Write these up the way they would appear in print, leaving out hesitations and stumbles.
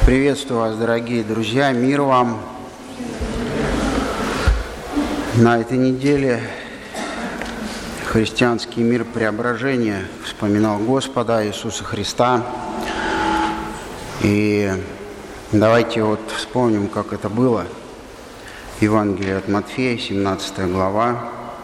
Приветствую вас, дорогие друзья, мир вам. На этой неделе христианский мир преображения вспоминал Господа Иисуса Христа. И давайте вспомним, как это было. Евангелие от Матфея, 17 глава,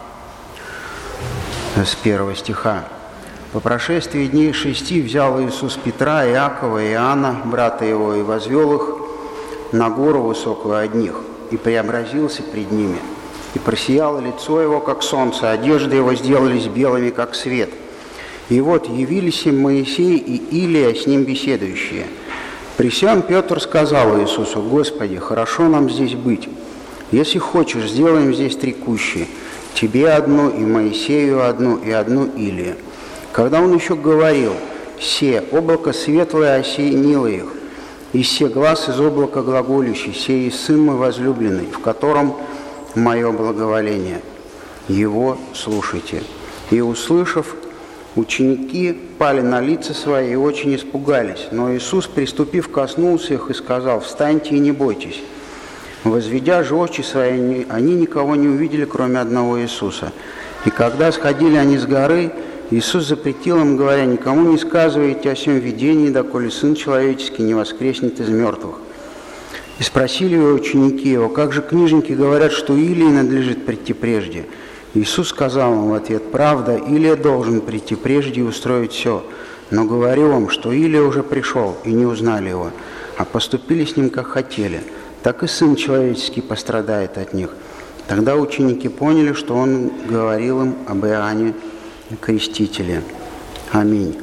с 1 стиха. «По прошествии дней 6 взял Иисус Петра, Иакова и Иоанна, брата его, и возвел их на гору высокую одних, и преобразился пред ними. И просияло лицо его, как солнце, одежды его сделались белыми, как свет. И вот явились им Моисей и Илия, с ним беседующие. При сем Петр сказал Иисусу: Господи, хорошо нам здесь быть. Если хочешь, сделаем здесь 3 кущи, тебе одну, и Моисею одну, и одну Илии. Когда он еще говорил, се облако светлое осенило их, и се глас из облака глаголющий, сей Сын мой возлюбленный, в котором мое благоволение. Его слушайте. И, услышав, ученики пали на лица свои и очень испугались. Но Иисус, приступив, коснулся их и сказал: встаньте и не бойтесь. Возведя же очи свои, они никого не увидели, кроме одного Иисуса. И когда сходили они с горы, Иисус запретил им, говоря: никому не сказывайте о сем видении, доколе Сын Человеческий не воскреснет из мертвых. И спросили его ученики его: как же книжники говорят, что Илии надлежит прийти прежде? Иисус сказал им в ответ: правда, Илия должен прийти прежде и устроить все. Но говорю вам, что Илия уже пришел, и не узнали его, а поступили с ним, как хотели. Так и Сын Человеческий пострадает от них. Тогда ученики поняли, что он говорил им об Иоанне Крестителе. Аминь.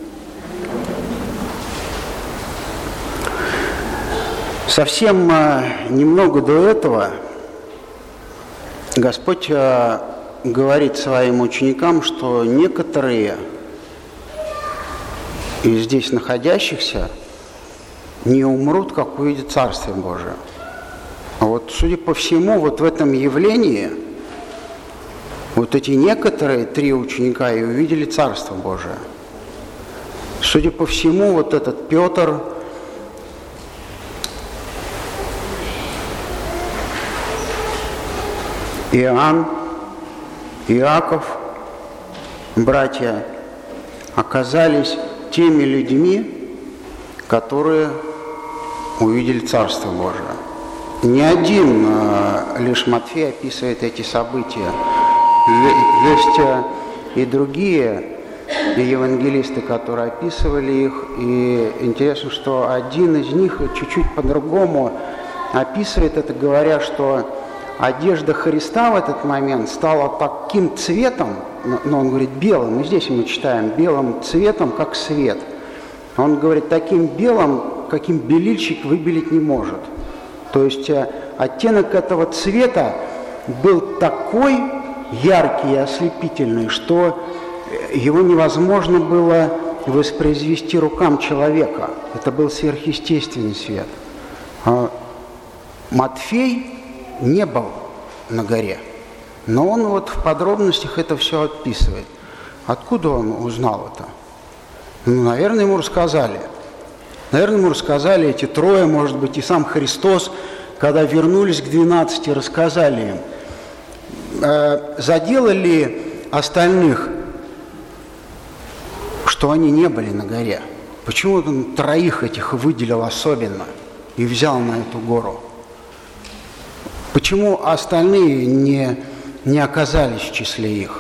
Совсем немного до этого Господь говорит своим ученикам, что некоторые из здесь находящихся не умрут, как увидят Царствие Божие. А судя по всему, в этом явлении эти некоторые 3 ученика и увидели Царство Божие. Судя по всему, этот Петр, Иоанн, Иаков, братья, оказались теми людьми, которые увидели Царство Божие. Не один лишь Матфей описывает эти события. Есть и другие евангелисты, которые описывали их. И интересно, что один из них чуть-чуть по-другому описывает это, говоря, что одежда Христа в этот момент стала таким цветом, но он говорит белым, и здесь мы читаем, белым цветом, как свет. Он говорит, таким белым, каким белильщик выбелить не может. То есть оттенок этого цвета был такой яркий и ослепительный, что его невозможно было воспроизвести рукам человека. Это был сверхъестественный свет. Матфей не был на горе, но он в подробностях это все описывает. Откуда он узнал это? Наверное, ему рассказали. Наверное, ему рассказали эти 3, может быть, и сам Христос, когда вернулись к 12, рассказали им. Задело ли остальных, что они не были на горе? Почему он 3 этих выделил особенно и взял на эту гору? Почему остальные не оказались в числе их?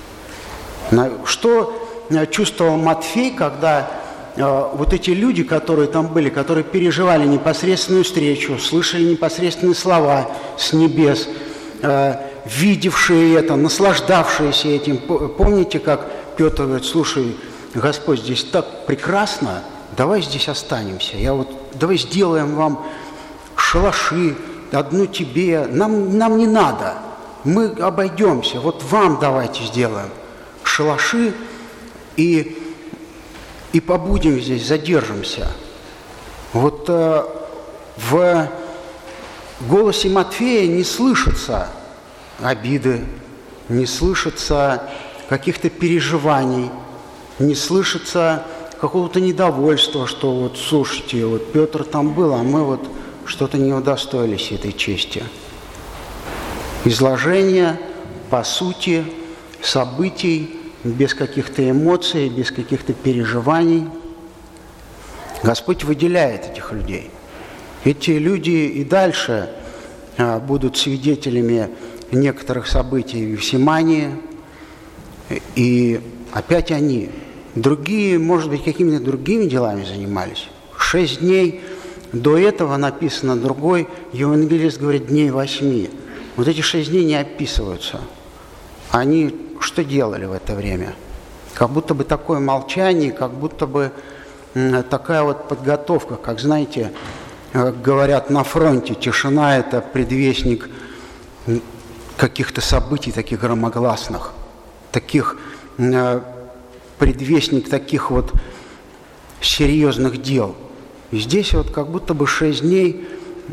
Что чувствовал Матфей, когда эти люди, которые там были, которые переживали непосредственную встречу, слышали непосредственные слова с небес, видевшие это, наслаждавшиеся этим. Помните, как Петр говорит: слушай, Господь, здесь так прекрасно, давай здесь останемся. Давай сделаем вам шалаши, одну тебе, нам не надо, мы обойдемся, вам давайте сделаем шалаши и побудем здесь, задержимся. В голосе Матфея не слышится обиды, не слышится каких-то переживаний, не слышится какого-то недовольства, что вот, слушайте, вот Петр там был, а мы вот что-то не удостоились этой чести. Изложение, по сути, событий, без каких-то эмоций, без каких-то переживаний. Господь выделяет этих людей. Эти люди и дальше будут свидетелями некоторых событий в Гефсимании, и опять они. Другие, может быть, какими-то другими делами занимались. 6 дней до этого написано, другой евангелист говорит, дней 8. Вот эти 6 дней не описываются. Они что делали в это время? Как будто бы такое молчание, как будто бы такая вот подготовка, как, знаете, говорят на фронте, тишина – это предвестник каких-то событий таких громогласных, предвестник таких вот серьезных дел. И здесь вот как будто бы 6 дней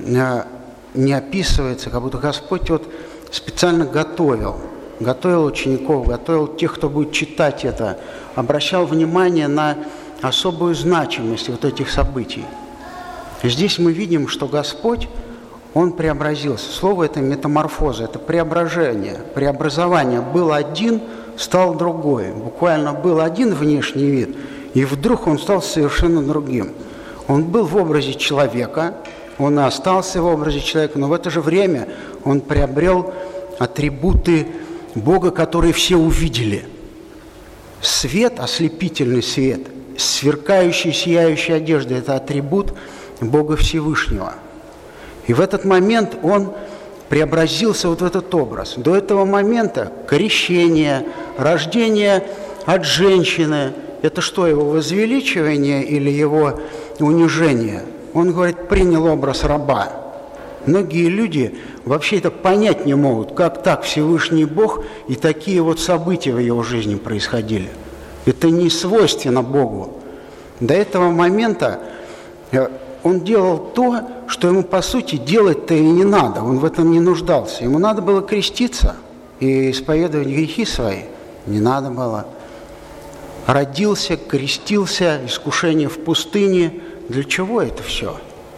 не описывается, как будто Господь вот специально готовил учеников, готовил тех, кто будет читать это, обращал внимание на особую значимость вот этих событий. И здесь мы видим, что Господь, Он преобразился. Слово это метаморфоза, это преображение, преобразование. Был один, стал другой. Буквально был один внешний вид, и вдруг он стал совершенно другим. Он был в образе человека, он и остался в образе человека, но в это же время он приобрел атрибуты Бога, которые все увидели. Свет, ослепительный свет, сверкающий, сияющий одежда – это атрибут Бога Всевышнего. И в этот момент он преобразился вот в этот образ. До этого момента крещение, рождение от женщины – это что, его возвеличивание или его унижение? Он, говорит, принял образ раба. Многие люди вообще это понять не могут, как так Всевышний Бог и такие вот события в его жизни происходили. Это не свойственно Богу. До этого момента он делал то, что ему, по сути, делать-то и не надо. Он в этом не нуждался. Ему надо было креститься и исповедовать грехи свои. Не надо было. Родился, крестился, искушение в пустыне. Для чего это все?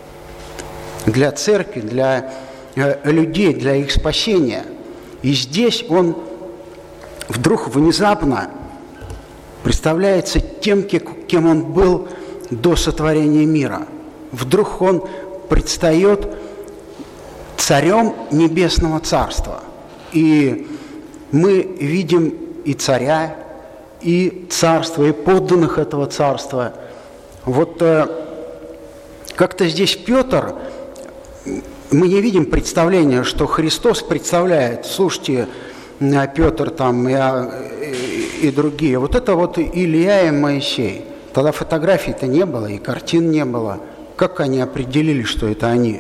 Для церкви, для людей, для их спасения. И здесь он вдруг внезапно представляется тем, кем он был до сотворения мира. Вдруг он предстает царем Небесного Царства. И мы видим и царя, и царство, и подданных этого царства. Вот как-то здесь Петр, мы не видим представления, что Христос представляет, слушайте, Петр там и другие, вот это вот Илья и Моисей. Тогда фотографий-то не было, и картин не было. Как они определили, что это они?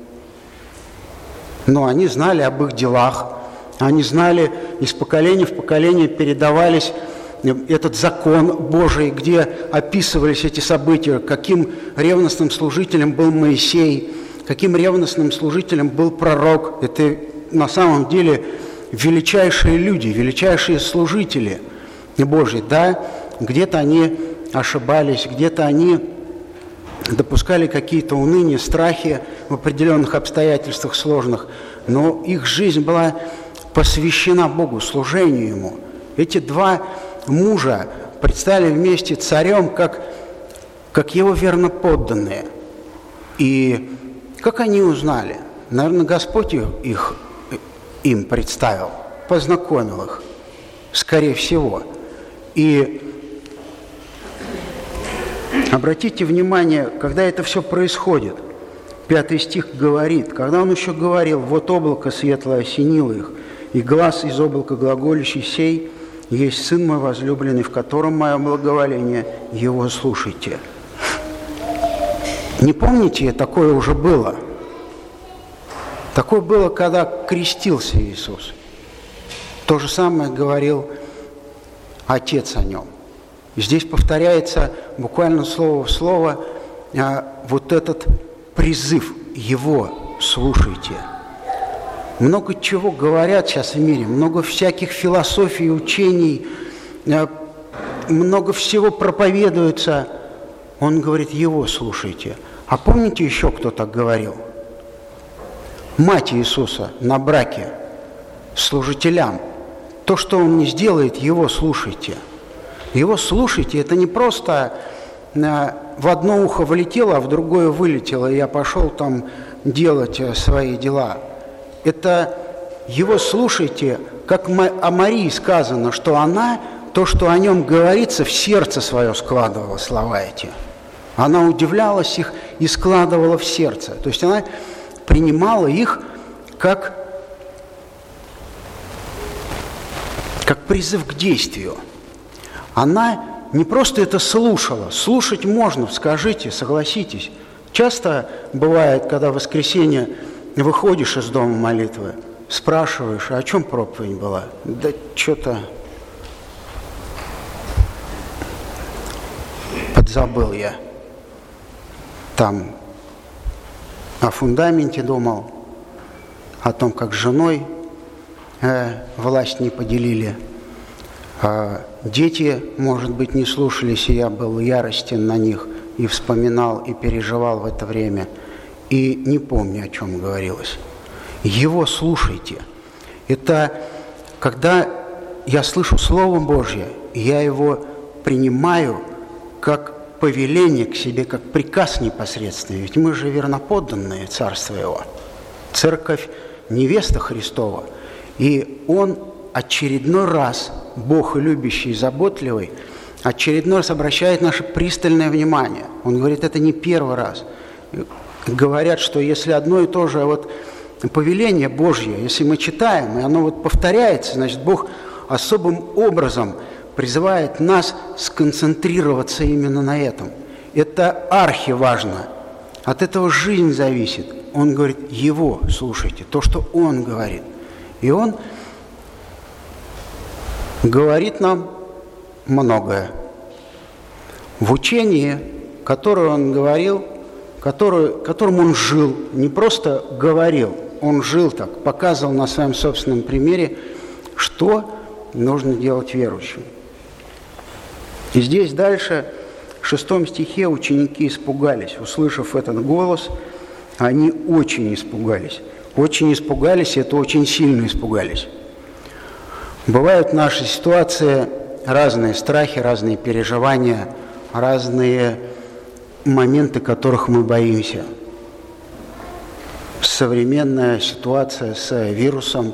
Но они знали об их делах, они знали, из поколения в поколение передавались этот закон Божий, где описывались эти события, каким ревностным служителем был Моисей, каким ревностным служителем был пророк. Это на самом деле величайшие люди, величайшие служители Божьи. Да, где-то они ошибались, где-то они допускали какие-то уныния, страхи в определенных обстоятельствах сложных, но их жизнь была посвящена Богу, служению Ему. Эти два мужа предстали вместе царем, как его верноподданные. И как они узнали? Наверное, Господь им представил, познакомил их, скорее всего. И обратите внимание, когда это все происходит, 5 стих говорит, когда он еще говорил, вот облако светлое осенило их, и глас из облака глаголящий сей, есть Сын мой возлюбленный, в котором мое благоволение, его слушайте. Не помните, такое уже было? Такое было, когда крестился Иисус. То же самое говорил Отец о нем. Здесь повторяется буквально слово в слово вот этот призыв его «слушайте». Много чего говорят сейчас в мире, много всяких философий, учений, много всего проповедуется, Он говорит, его слушайте. А помните еще, кто так говорил? Мать Иисуса на браке служителям. То, что он не сделает, его слушайте. Его слушайте, это не просто в одно ухо влетело, а в другое вылетело, и я пошел там делать свои дела. Это его слушайте, как о Марии сказано, что она, то, что о нем говорится, в сердце свое складывала слова эти. Она удивлялась их и складывала в сердце. То есть она принимала их как призыв к действию. Она не просто это слушала. Слушать можно, скажите, согласитесь. Часто бывает, когда в воскресенье выходишь из дома молитвы, спрашиваешь, а о чем проповедь была? Да что-то подзабыл я. Там о фундаменте думал, о том, как с женой власть не поделили. Дети, может быть, не слушались, и я был яростен на них, и вспоминал, и переживал в это время. И не помню, о чем говорилось. Его слушайте. Это когда я слышу Слово Божье, я его принимаю как повеление к себе, как приказ непосредственный. Ведь мы же верноподданные Царства Его. Церковь – невеста Христова. И Он очередной раз, Бог любящий и заботливый, очередной раз обращает наше пристальное внимание. Он говорит, это не первый раз. Говорят, что если одно и то же повеление Божье, если мы читаем, и оно повторяется, значит, Бог особым образом призывает нас сконцентрироваться именно на этом. Это архиважно. От этого жизнь зависит. Он говорит, его слушайте, то, что он говорит. И он говорит нам многое. В учении, которое он говорил, которым он жил, не просто говорил, он жил так, показывал на своем собственном примере, что нужно делать верующим. И здесь дальше, в 6 стихе, ученики испугались. Услышав этот голос, они очень испугались. Очень испугались, и это очень сильно испугались. Бывают в нашей ситуации разные страхи, разные переживания, разные моменты, которых мы боимся. Современная ситуация с вирусом,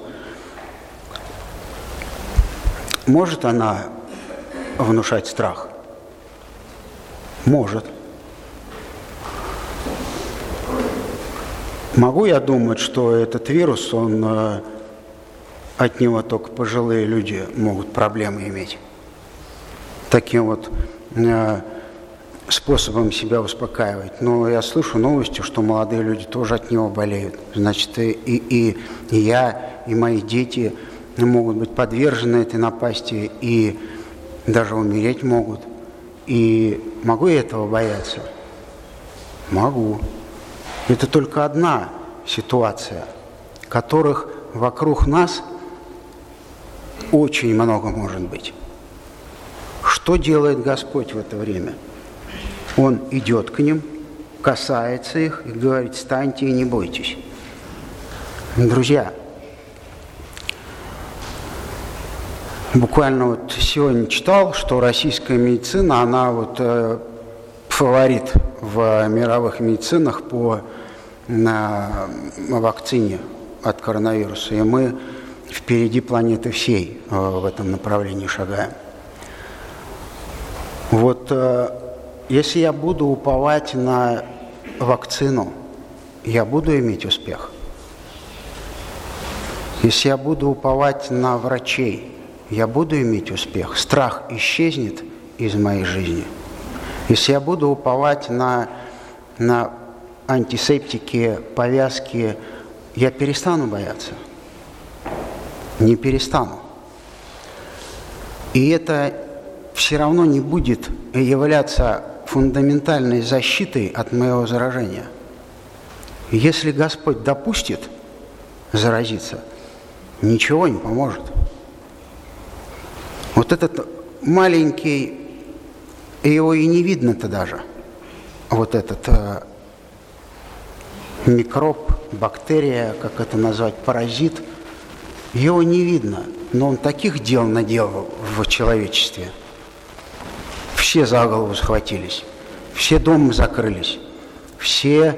может она внушать страх? Может. Могу я думать, что этот вирус, от него только пожилые люди могут проблемы иметь? Таким способом себя успокаивать. Но я слышу новости, что молодые люди тоже от него болеют. Значит, и я, и мои дети могут быть подвержены этой напасти и даже умереть могут. И могу я этого бояться? Могу. Это только одна ситуация, которых вокруг нас очень много может быть. Что делает Господь в это время? Он идет к ним, касается их и говорит, встаньте и не бойтесь. Друзья, буквально сегодня читал, что российская медицина, она фаворит в мировых медицинах по вакцине от коронавируса. И мы впереди планеты всей в этом направлении шагаем. Если я буду уповать на вакцину, я буду иметь успех. Если я буду уповать на врачей, я буду иметь успех. Страх исчезнет из моей жизни. Если я буду уповать на антисептики, повязки, я перестану бояться. Не перестану. И это все равно не будет являться фундаментальной защитой от моего заражения. Если Господь допустит заразиться, ничего не поможет. Этот маленький, его и не видно-то даже, вот этот микроб, бактерия, как это назвать, паразит, его не видно, но он таких дел наделал в человечестве. Все за голову схватились, все дома закрылись, все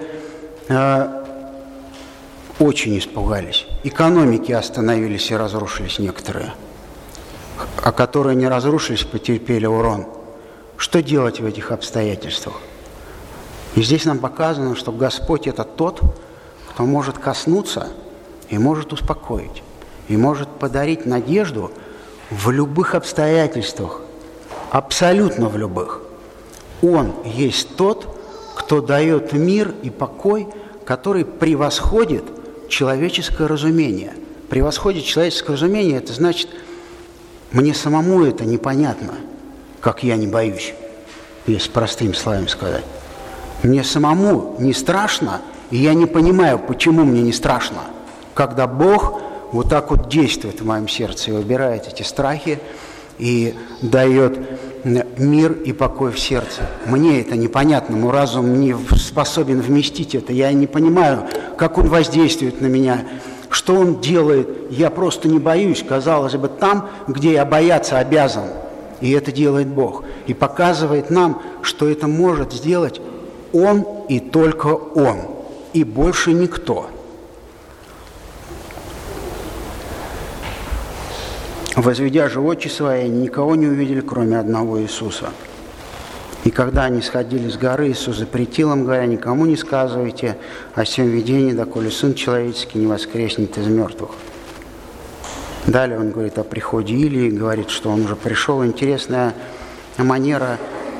очень испугались. Экономики остановились и разрушились некоторые, а которые не разрушились, потерпели урон. Что делать в этих обстоятельствах? И здесь нам показано, что Господь – это тот, кто может коснуться и может успокоить, и может подарить надежду в любых обстоятельствах, абсолютно в любых. Он есть тот, кто дает мир и покой, который превосходит человеческое разумение. Превосходит человеческое разумение – это значит, мне самому это непонятно, как я не боюсь, если простыми словами сказать. Мне самому не страшно, и я не понимаю, почему мне не страшно, когда Бог вот так вот действует в моем сердце и убирает эти страхи и дает мир и покой в сердце. Мне это непонятно, мой разум не способен вместить это. Я не понимаю, как он воздействует на меня, что он делает. Я просто не боюсь, казалось бы, там, где я бояться обязан. И это делает Бог. И показывает нам, что это может сделать Он и только Он. И больше никто. Возведя же очи свои, никого не увидели, кроме одного Иисуса. И когда они сходили с горы, Иисус запретил им, говоря: никому не сказывайте о сем видении, доколе Сын Человеческий не воскреснет из мертвых. Далее он говорит о приходе Илии, говорит, что он уже пришел. Интересная манера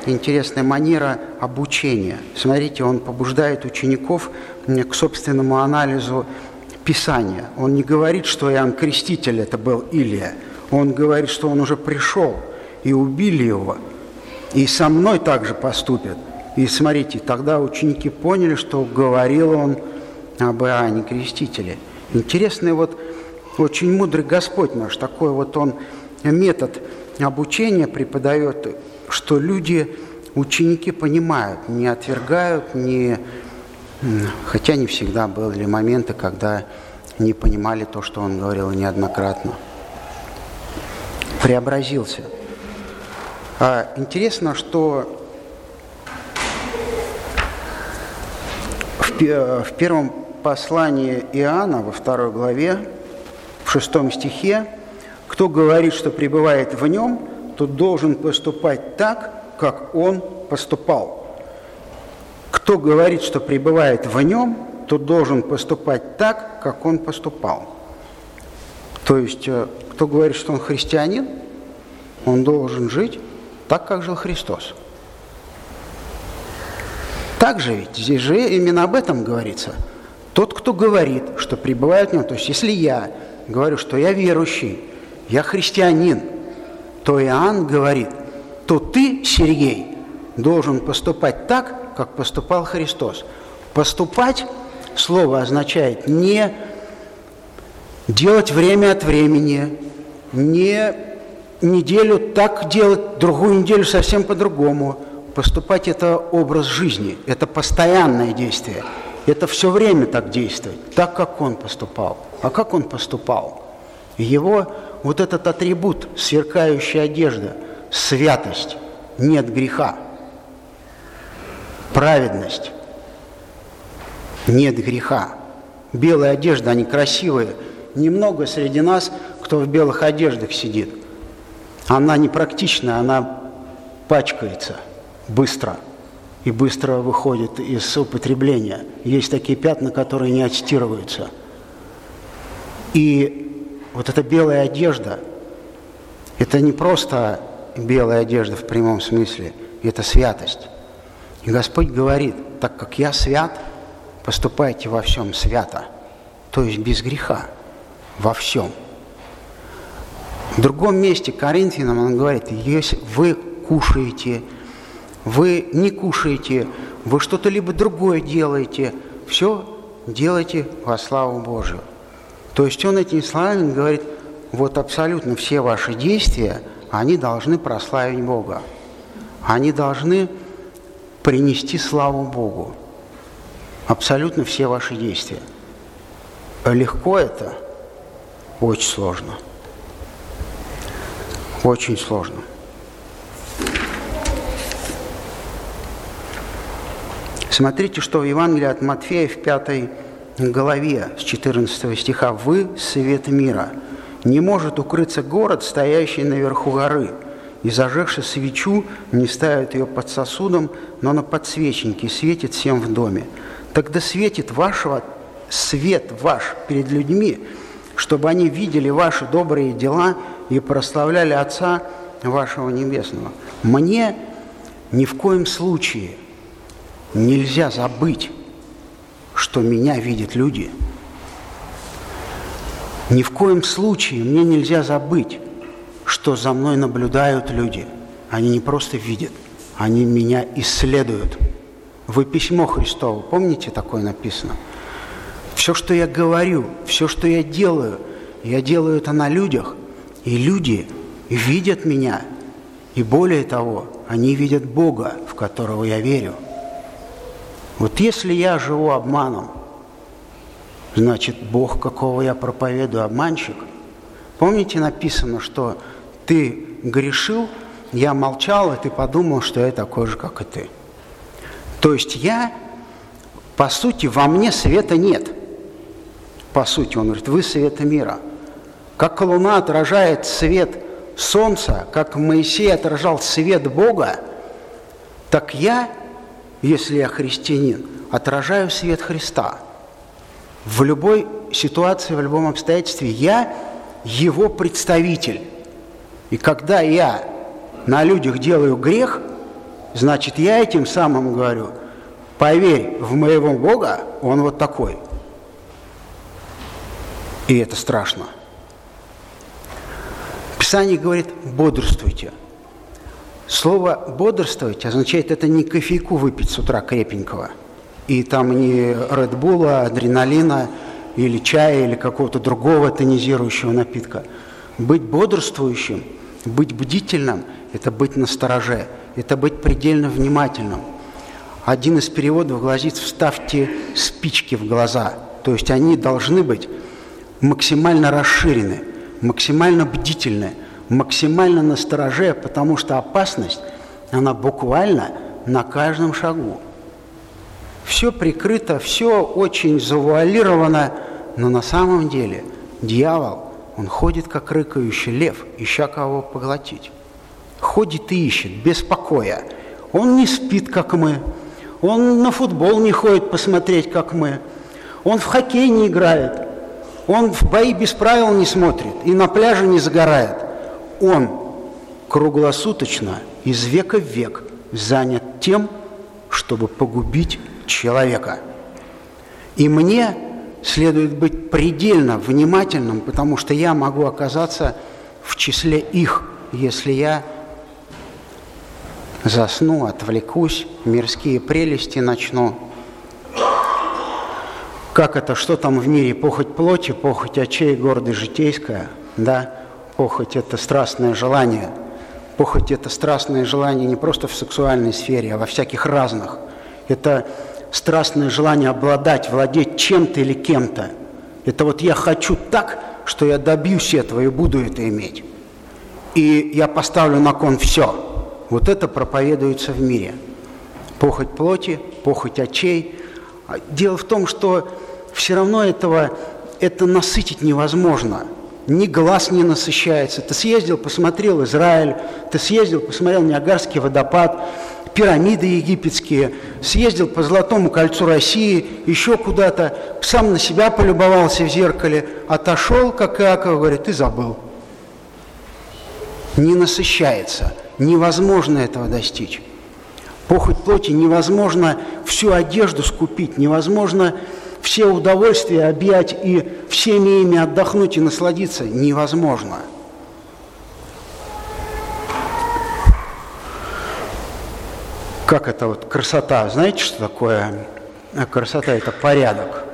обучения. Смотрите, он побуждает учеников к собственному анализу Писания. Он не говорит, что Иоанн Креститель это был Илия. Он говорит, что он уже пришел, и убили его, и со мной также поступят. И смотрите, тогда ученики поняли, что говорил он об Иоанне Крестителе. Интересный очень мудрый Господь наш, такой он метод обучения преподает, что люди, ученики понимают, не отвергают, хотя не всегда были моменты, когда не понимали то, что он говорил неоднократно. Преобразился. Интересно, что в первом послании Иоанна, во 2 главе, в 6 стихе, кто говорит, что пребывает в нем, тот должен поступать так, как он поступал. Кто говорит, что пребывает в нем, тот должен поступать так, как он поступал. То есть, кто говорит, что он христианин, он должен жить так, как жил Христос. Так же ведь, здесь же именно об этом говорится. Тот, кто говорит, что пребывает в нем, то есть, если я говорю, что я верующий, я христианин, то Иоанн говорит, то ты, Сергей, должен поступать так, как поступал Христос. Поступать, слово означает не делать время от времени, не неделю так делать, другую неделю совсем по-другому. Поступать – это образ жизни, это постоянное действие. Это все время так действовать, так, как он поступал. А как он поступал? Его этот атрибут, сверкающая одежда, святость, нет греха, праведность, нет греха. Белые одежды, они красивые. Немного среди нас, кто в белых одеждах сидит. Она непрактичная, она пачкается быстро и быстро выходит из употребления. Есть такие пятна, которые не отстирываются. И эта белая одежда, это не просто белая одежда в прямом смысле, это святость. И Господь говорит, так как я свят, поступайте во всем свято, то есть без греха, во всем. В другом месте Коринфянам он говорит, если вы кушаете, вы не кушаете, вы что-то либо другое делаете, все делайте во славу Божию. То есть он этими словами говорит, абсолютно все ваши действия, они должны прославить Бога. Они должны принести славу Богу. Абсолютно все ваши действия. Легко это? Очень сложно. Очень сложно. Смотрите, что в Евангелии от Матфея в 5 главе с 14 стиха. «Вы – свет мира. Не может укрыться город, стоящий наверху горы, и, зажегши свечу, не ставят ее под сосудом, но на подсвечнике, светит всем в доме. Тогда светит свет ваш перед людьми, чтобы они видели ваши добрые дела и прославляли Отца вашего Небесного». Мне ни в коем случае нельзя забыть, что меня видят люди. Ни в коем случае мне нельзя забыть, что за мной наблюдают люди. Они не просто видят, они меня исследуют. Вы письмо Христово, помните, такое написано? Все, что я говорю, все, что я делаю это на людях, и люди видят меня. И более того, они видят Бога, в которого я верю. Вот если я живу обманом, значит, Бог, какого я проповедую, обманщик. Помните, написано, что ты грешил, я молчал, и ты подумал, что я такой же, как и ты. То есть я, по сути, во мне света нет. По сути, он говорит, вы свет мира. Как луна отражает свет солнца, как Моисей отражал свет Бога, так я, если я христианин, отражаю свет Христа. В любой ситуации, в любом обстоятельстве я его представитель. И когда я на людях делаю грех, значит, я этим самым говорю, поверь в моего Бога, он вот такой. И это страшно. Писание говорит, бодрствуйте. Слово «бодрствовать» означает, это не кофейку выпить с утра крепенького, и там не редбула, адреналина, или чая, или какого-то другого тонизирующего напитка. Быть бодрствующим, быть бдительным – это быть настороже, это быть предельно внимательным. Один из переводов гласит «вставьте спички в глаза», то есть они должны быть максимально расширены, максимально бдительны, максимально настороже, потому что опасность, она буквально на каждом шагу. Все прикрыто, все очень завуалировано, но на самом деле дьявол, он ходит, как рыкающий лев, ища кого поглотить. Ходит и ищет, без покоя. Он не спит, как мы. Он на футбол не ходит посмотреть, как мы. Он в хоккей не играет. Он в бои без правил не смотрит и на пляже не загорает. Он круглосуточно, из века в век, занят тем, чтобы погубить человека. И мне следует быть предельно внимательным, потому что я могу оказаться в числе их, если я засну, отвлекусь, мирские прелести начну. Как это, что там в мире? Похоть плоти, похоть очей, гордость житейская, да? Похоть – это страстное желание. Похоть – это страстное желание не просто в сексуальной сфере, а во всяких разных. Это страстное желание обладать, владеть чем-то или кем-то. Это вот я хочу так, что я добьюсь этого и буду это иметь. И я поставлю на кон все. Вот это проповедуется в мире. Похоть плоти, похоть очей. Дело в том, что все равно это насытить невозможно. Ни глаз не насыщается. Ты съездил, посмотрел Израиль, ты съездил, посмотрел Ниагарский водопад, пирамиды египетские, съездил по Золотому кольцу России, еще куда-то, сам на себя полюбовался в зеркале, отошел, как Иаков говорит, и забыл. Не насыщается. Невозможно этого достичь. Похоть плоти невозможно всю одежду скупить, невозможно все удовольствия объять и всеми ими отдохнуть и насладиться. Невозможно. Как это вот красота? Знаете, что такое красота? Это порядок.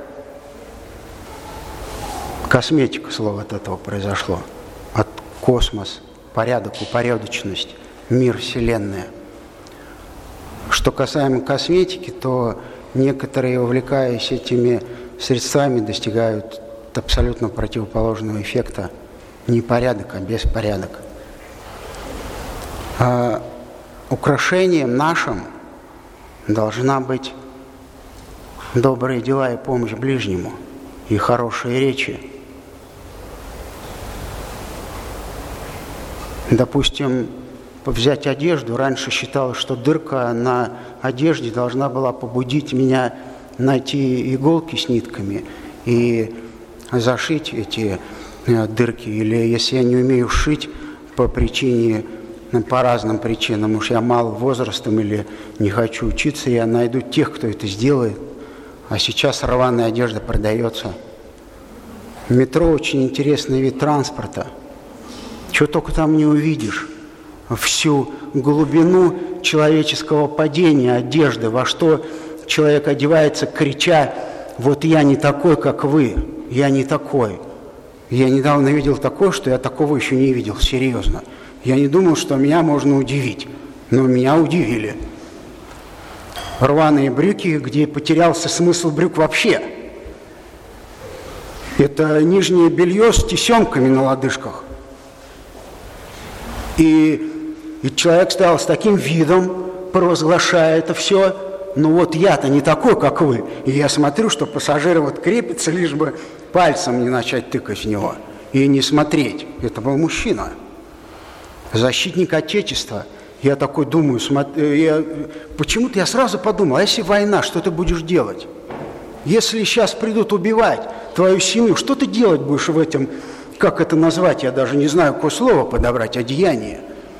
Косметика, слово от этого произошло. От космос, порядок, упорядоченность, мир, вселенная. Что касаемо косметики, то некоторые, увлекаясь этими средствами, достигают абсолютно противоположного эффекта. Не порядок, а беспорядок. Украшением нашим должна быть добрые дела и помощь ближнему, и хорошие речи. Допустим, взять одежду. Раньше считалось, что дырка на одежде должна была побудить меня найти иголки с нитками и зашить эти дырки. Или если я не умею шить по разным причинам, уж я мал возрастом или не хочу учиться, я найду тех, кто это сделает. А сейчас рваная одежда продается. Метро очень интересный вид транспорта. Чего только там не увидишь. Всю глубину человеческого падения одежды, во что человек одевается, крича: вот я не такой, как вы, я не такой. Я недавно видел такое, что я такого еще не видел, серьезно. Я не думал, что меня можно удивить, но меня удивили. Рваные брюки, где потерялся смысл брюк вообще. Это нижнее белье с тесемками на лодыжках. И человек стоял с таким видом, провозглашая это все. Ну вот я-то не такой, как вы. И я смотрю, что пассажиры вот крепятся, лишь бы пальцем не начать тыкать в него и не смотреть. Это был мужчина. Защитник Отечества. Я такой думаю, почему-то я сразу подумал, а если война, что ты будешь делать? Если сейчас придут убивать твою семью, что ты делать будешь в этом, как это назвать, я даже не знаю, какое слово подобрать, одеяние.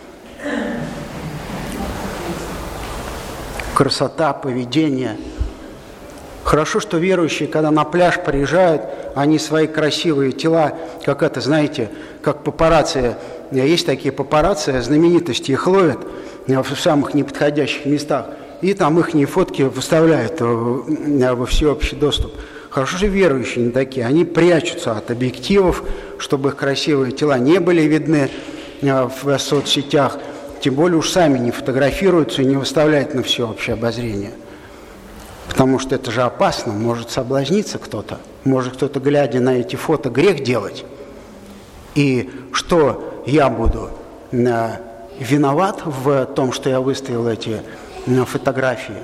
Красота, поведение. Хорошо, что верующие, когда на пляж приезжают, они свои красивые тела, как это, знаете, как папарацци. Есть такие папарацци, знаменитости, их ловят в самых неподходящих местах, и там их фотки выставляют во всеобщий доступ. Хорошо, что верующие не такие, они прячутся от объективов, чтобы их красивые тела не были видны в соцсетях, тем более уж сами не фотографируются и не выставляют на всеобщее обозрение. Потому что это же опасно, может соблазниться кто-то, может кто-то, глядя на эти фото, грех делать. И что я буду виноват в том, что я выставил эти фотографии?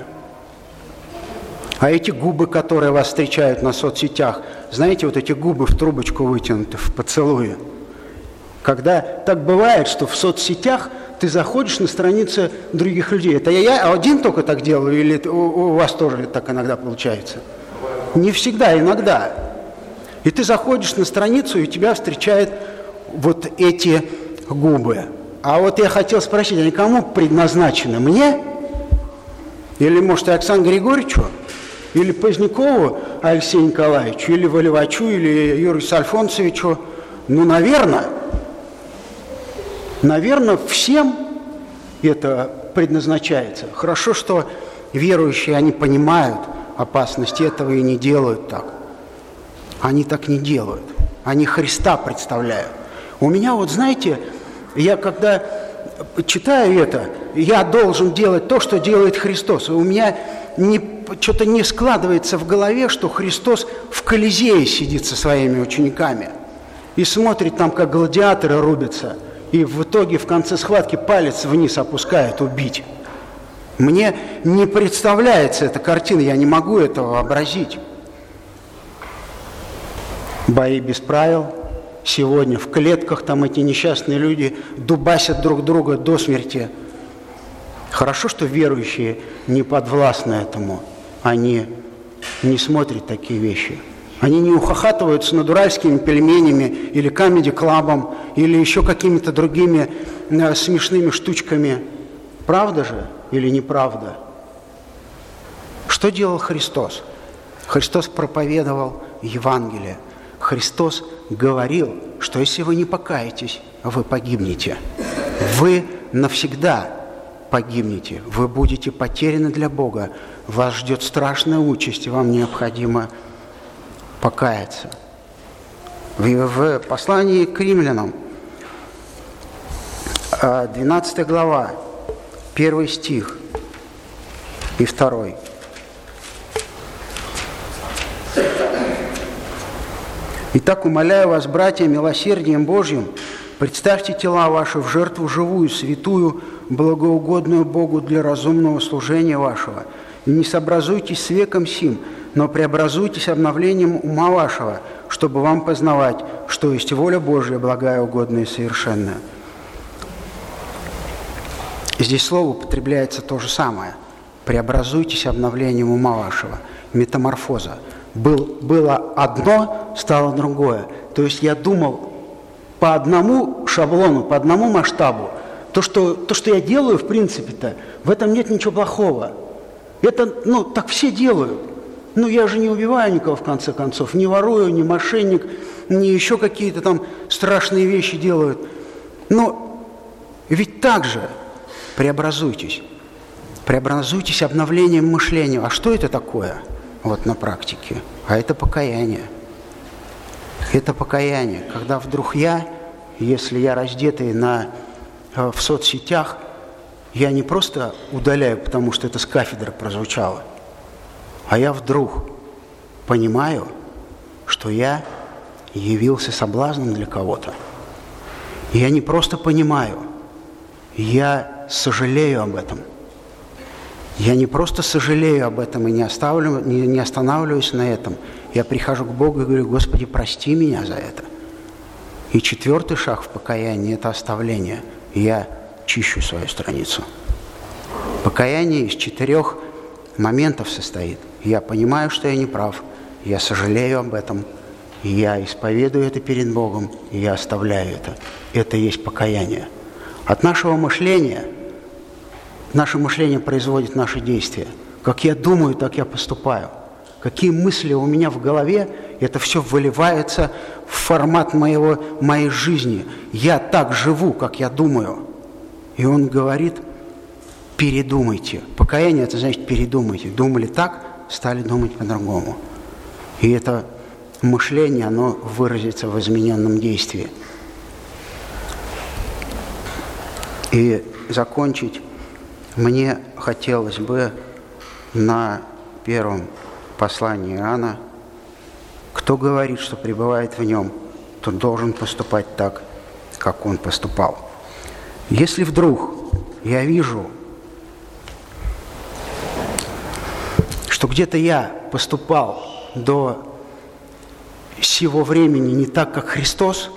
А эти губы, которые вас встречают на соцсетях, знаете, вот эти губы в трубочку вытянуты, в поцелуе. Когда так бывает, что в соцсетях ты заходишь на страницы других людей. Это я один только так делаю, или у вас тоже так иногда получается? Не всегда, иногда. И ты заходишь на страницу, и тебя встречают вот эти губы. А вот я хотел спросить, они кому предназначены? Мне? Или, может, Александру Григорьевичу? Или Позднякову Алексею Николаевичу? Или Валивачу? Или Юрию Альфонсовичу? Ну, наверное. Наверное, всем это предназначается. Хорошо, что верующие, они понимают опасность этого и не делают так. Они так не делают. Они Христа представляют. У меня вот, знаете, я когда читаю это, я должен делать то, что делает Христос. И у меня что-то не складывается в голове, что Христос в Колизее сидит со своими учениками и смотрит там, как гладиаторы рубятся. И в итоге в конце схватки палец вниз опускает убить. Мне не представляется эта картина, я не могу этого вообразить. Бои без правил. Сегодня в клетках там эти несчастные люди дубасят друг друга до смерти. Хорошо, что верующие не подвластны этому. Они не смотрят такие вещи. Они не ухахатываются над уральскими пельменями или камеди-клабом, или еще какими-то другими смешными штучками. Правда же или неправда? Что делал Христос? Христос проповедовал Евангелие. Христос говорил, что если вы не покаетесь, вы погибнете. Вы навсегда погибнете. Вы будете потеряны для Бога. Вас ждет страшная участь, и вам необходимо покаяться. В послании к римлянам, 12 глава, 1 стих. и 2. Итак, умоляю вас, братья, милосердием Божьим, представьте тела ваши в жертву живую, святую, благоугодную Богу для разумного служения вашего. И не сообразуйтесь с веком сим, но преобразуйтесь обновлением ума вашего, чтобы вам познавать, что есть воля Божья, благая, угодная и совершенная. Здесь слово употребляется то же самое. Преобразуйтесь обновлением ума вашего. Метаморфоза. Было одно, стало другое. То есть я думал по одному шаблону, по одному масштабу. То, что я делаю, в принципе-то, в этом нет ничего плохого. Это, так все делают. Я же не убиваю никого, в конце концов. Не ворую, не мошенник, не еще какие-то там страшные вещи делают. Но ведь так же преобразуйтесь. Преобразуйтесь обновлением мышления. А что это такое? Вот на практике. А это покаяние. Это покаяние. Когда вдруг если я раздетый в соцсетях, я не просто удаляю, потому что это с кафедры прозвучало, а я вдруг понимаю, что я явился соблазном для кого-то. Я не просто понимаю, я сожалею об этом. Я не просто сожалею об этом и не останавливаюсь на этом. Я прихожу к Богу и говорю: Господи, прости меня за это. И 4 шаг в покаянии – это оставление. Я чищу свою страницу. Покаяние из 4 моментов состоит. Я понимаю, что я не прав. Я сожалею об этом. Я исповедую это перед Богом. И я оставляю это. Это и есть покаяние. От нашего мышления... Наше мышление производит наши действия. Как я думаю, так я поступаю. Какие мысли у меня в голове, это все выливается в формат моей жизни. Я так живу, как я думаю. И он говорит: передумайте. Покаяние – это значит передумайте. Думали так, стали думать по-другому. И это мышление, оно выразится в измененном действии. И закончить мне хотелось бы на 1 послании Иоанна: кто говорит, что пребывает в нем, тот должен поступать так, как он поступал. Если вдруг я вижу, что где-то я поступал до сего времени не так, как Христос,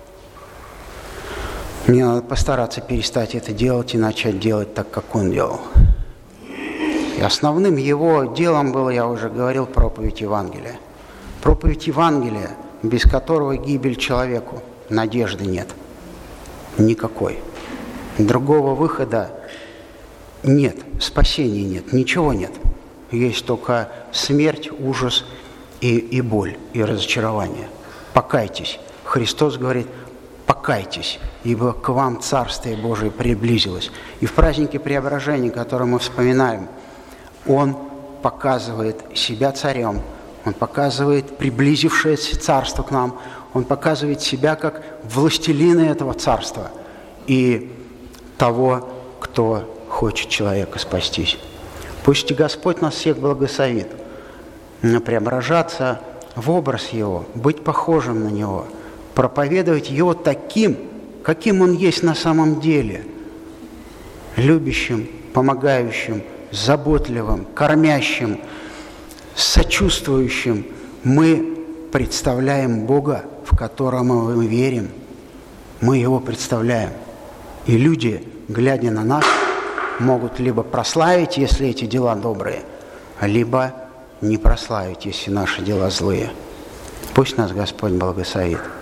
мне надо постараться перестать это делать и начать делать так, как Он делал. И основным его делом было, я уже говорил, проповедь Евангелия. Проповедь Евангелия, без которого гибель человеку, надежды нет. Никакой. Другого выхода нет, спасения нет, ничего нет. Есть только смерть, ужас и боль, и разочарование. Покайтесь. Христос говорит: покайтесь, ибо к вам Царствие Божие приблизилось. И в празднике Преображения, который мы вспоминаем, Он показывает себя царем, Он показывает приблизившееся царство к нам, Он показывает себя как властелина этого царства и того, кто хочет человека спастись. Пусть Господь нас всех благословит преображаться в образ Его, быть похожим на Него, проповедовать Его таким, каким Он есть на самом деле, любящим, помогающим, заботливым, кормящим, сочувствующим. Мы представляем Бога, в которого мы верим. Мы Его представляем. И люди, глядя на нас, могут либо прославить, если эти дела добрые, либо не прославить, если наши дела злые. Пусть нас Господь благословит.